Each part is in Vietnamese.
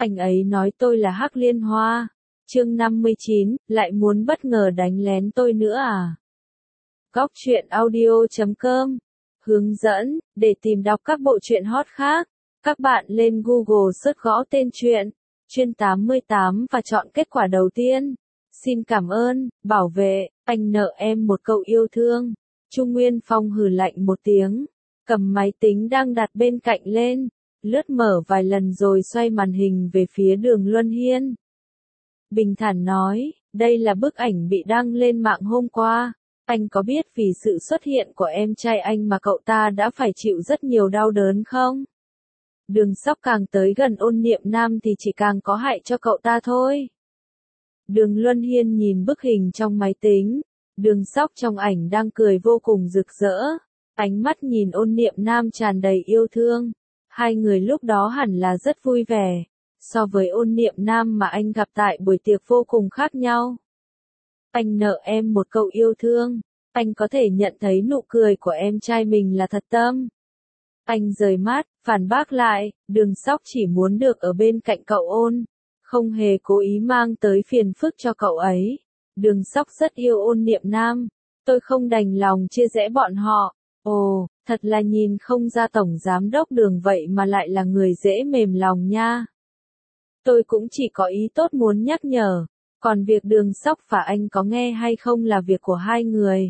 Anh ấy nói tôi là Hắc Liên Hoa. Chương 59, lại muốn bất ngờ đánh lén tôi nữa à? Góc truyện audio.com. Hướng dẫn, để tìm đọc các bộ truyện hot khác, các bạn lên Google search gõ tên truyện, Chuyên 88 và chọn kết quả đầu tiên. Xin cảm ơn, bảo vệ, anh nợ em một câu yêu thương. Trung Nguyên Phong hừ lạnh một tiếng, cầm máy tính đang đặt bên cạnh lên, lướt mở vài lần rồi xoay màn hình về phía Đường Luân Hiên. Bình thản nói, đây là bức ảnh bị đăng lên mạng hôm qua. Anh có biết vì sự xuất hiện của em trai anh mà cậu ta đã phải chịu rất nhiều đau đớn không? Đường Sóc càng tới gần Ôn Niệm Nam thì chỉ càng có hại cho cậu ta thôi. Đường Luân Hiên nhìn bức hình trong máy tính, Đường Sóc trong ảnh đang cười vô cùng rực rỡ, ánh mắt nhìn Ôn Niệm Nam tràn đầy yêu thương. Hai người lúc đó hẳn là rất vui vẻ, so với Ôn Niệm Nam mà anh gặp tại buổi tiệc vô cùng khác nhau. Anh nợ em một câu yêu thương, anh có thể nhận thấy nụ cười của em trai mình là thật tâm. Anh rời mắt, phản bác lại, Đường Sóc chỉ muốn được ở bên cạnh cậu Ôn, không hề cố ý mang tới phiền phức cho cậu ấy. Đường Sóc rất yêu Ôn Niệm Nam, tôi không đành lòng chia rẽ bọn họ. Ồ, thật là nhìn không ra tổng giám đốc Đường vậy mà lại là người dễ mềm lòng nha. Tôi cũng chỉ có ý tốt muốn nhắc nhở, còn việc Đường Sóc và anh có nghe hay không là việc của hai người.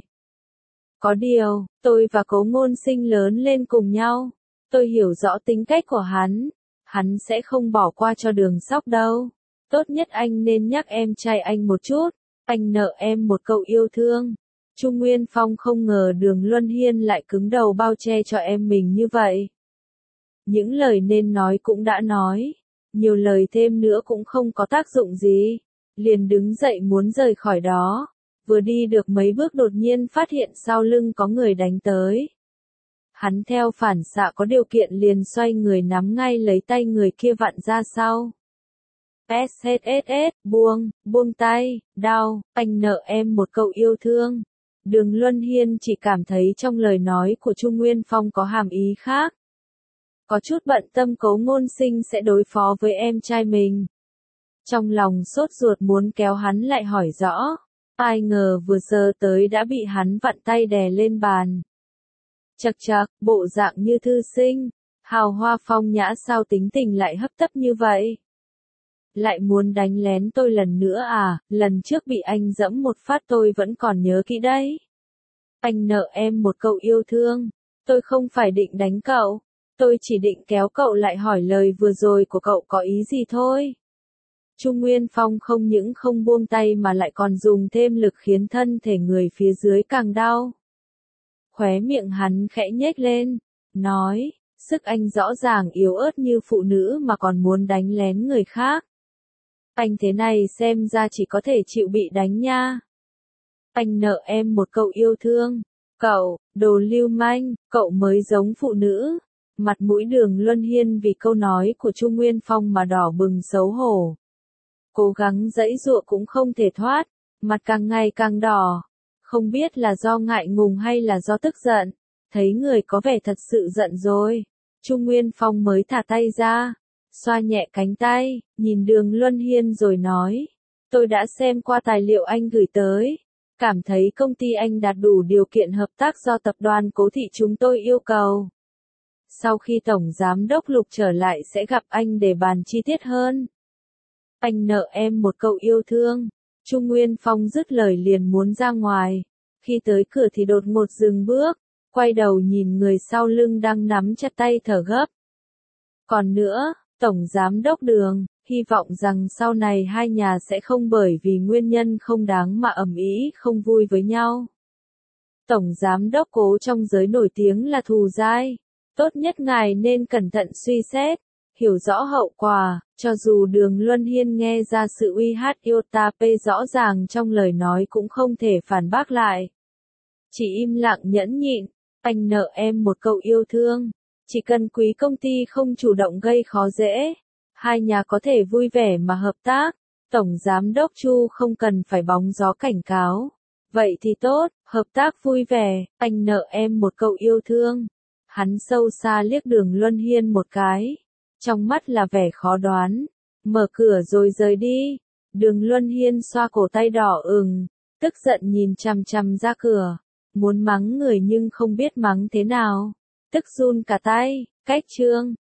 Có điều, tôi và Cố Ngôn Sinh lớn lên cùng nhau, tôi hiểu rõ tính cách của hắn sẽ không bỏ qua cho Đường Sóc đâu. Tốt nhất anh nên nhắc em trai anh một chút, anh nợ em một câu yêu thương. Trung Nguyên Phong không ngờ Đường Luân Hiên lại cứng đầu bao che cho em mình như vậy. Những lời nên nói cũng đã nói, nhiều lời thêm nữa cũng không có tác dụng gì, liền đứng dậy muốn rời khỏi đó. Vừa đi được mấy bước đột nhiên phát hiện sau lưng có người đánh tới. Hắn theo phản xạ có điều kiện liền xoay người nắm ngay lấy tay người kia vặn ra sau. SSSS, buông tay, đau, anh nợ em một câu yêu thương. Đường Luân Hiên chỉ cảm thấy trong lời nói của Trung Nguyên Phong có hàm ý khác. Có chút bận tâm Cố Ngôn Sinh sẽ đối phó với em trai mình. Trong lòng sốt ruột muốn kéo hắn lại hỏi rõ. Ai ngờ vừa sờ tới đã bị hắn vặn tay đè lên bàn. Chậc chậc, bộ dạng như thư sinh, hào hoa phong nhã sao tính tình lại hấp tấp như vậy? Lại muốn đánh lén tôi lần nữa à, lần trước bị anh giẫm một phát tôi vẫn còn nhớ kỹ đấy. Anh nợ em một câu yêu thương, tôi không phải định đánh cậu, tôi chỉ định kéo cậu lại hỏi lời vừa rồi của cậu có ý gì thôi. Trung Nguyên Phong không những không buông tay mà lại còn dùng thêm lực khiến thân thể người phía dưới càng đau. Khóe miệng hắn khẽ nhếch lên, nói, sức anh rõ ràng yếu ớt như phụ nữ mà còn muốn đánh lén người khác. Anh thế này xem ra chỉ có thể chịu bị đánh nha. Anh nợ em một câu yêu thương. Cậu, đồ lưu manh, cậu mới giống phụ nữ. Mặt mũi Đường Luân Hiên vì câu nói của Trung Nguyên Phong mà đỏ bừng xấu hổ. Cố gắng giãy giụa cũng không thể thoát, mặt càng ngày càng đỏ. Không biết là do ngại ngùng hay là do tức giận. Thấy người có vẻ thật sự giận rồi. Trung Nguyên Phong mới thả tay ra, xoa nhẹ cánh tay, nhìn Đường Luân Hiên rồi nói. Tôi đã xem qua tài liệu anh gửi tới. Cảm thấy công ty anh đạt đủ điều kiện hợp tác do tập đoàn Cố Thị chúng tôi yêu cầu. Sau khi Tổng Giám đốc Lục trở lại sẽ gặp anh để bàn chi tiết hơn. Anh nợ em một câu yêu thương. Trung Nguyên Phong dứt lời liền muốn ra ngoài. Khi tới cửa thì đột ngột dừng bước, quay đầu nhìn người sau lưng đang nắm chặt tay thở gấp. Còn nữa, Tổng Giám đốc Đường, hy vọng rằng sau này hai nhà sẽ không bởi vì nguyên nhân không đáng mà ầm ĩ không vui với nhau. Tổng Giám đốc Cố trong giới nổi tiếng là thù dai. Tốt nhất ngài nên cẩn thận suy xét, hiểu rõ hậu quả, cho dù Đường Luân Hiên nghe ra sự uy hát iota p rõ ràng trong lời nói cũng không thể phản bác lại. Chỉ im lặng nhẫn nhịn, anh nợ em một câu yêu thương, chỉ cần quý công ty không chủ động gây khó dễ, hai nhà có thể vui vẻ mà hợp tác, Tổng Giám đốc Chu không cần phải bóng gió cảnh cáo. Vậy thì tốt, hợp tác vui vẻ, anh nợ em một câu yêu thương. Hắn sâu xa liếc Đường Luân Hiên một cái, trong mắt là vẻ khó đoán. Mở cửa rồi rời đi. Đường Luân Hiên xoa cổ tay đỏ ửng, tức giận nhìn chằm chằm ra cửa. Muốn mắng người nhưng không biết mắng thế nào. Tức run cả tay. Cách chương